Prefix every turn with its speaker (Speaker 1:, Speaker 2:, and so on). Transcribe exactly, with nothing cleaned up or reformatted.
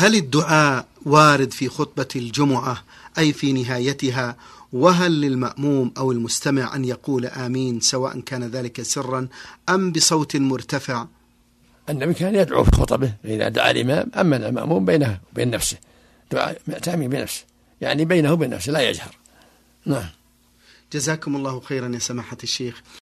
Speaker 1: هل الدعاء وارد في خطبة الجمعة أي في نهايتها؟ وهل للمأموم أو المستمع أن يقول آمين سواء كان ذلك سرا أم بصوت مرتفع؟
Speaker 2: النبي كان يدعو في خطبه إذا دعا الإمام، أما المأموم بينه وبين نفسه، دعاء تأمين بنفسه، يعني بينه وبين نفسه لا يجهر. نعم.
Speaker 1: جزاكم الله خيرا يا سماحة الشيخ.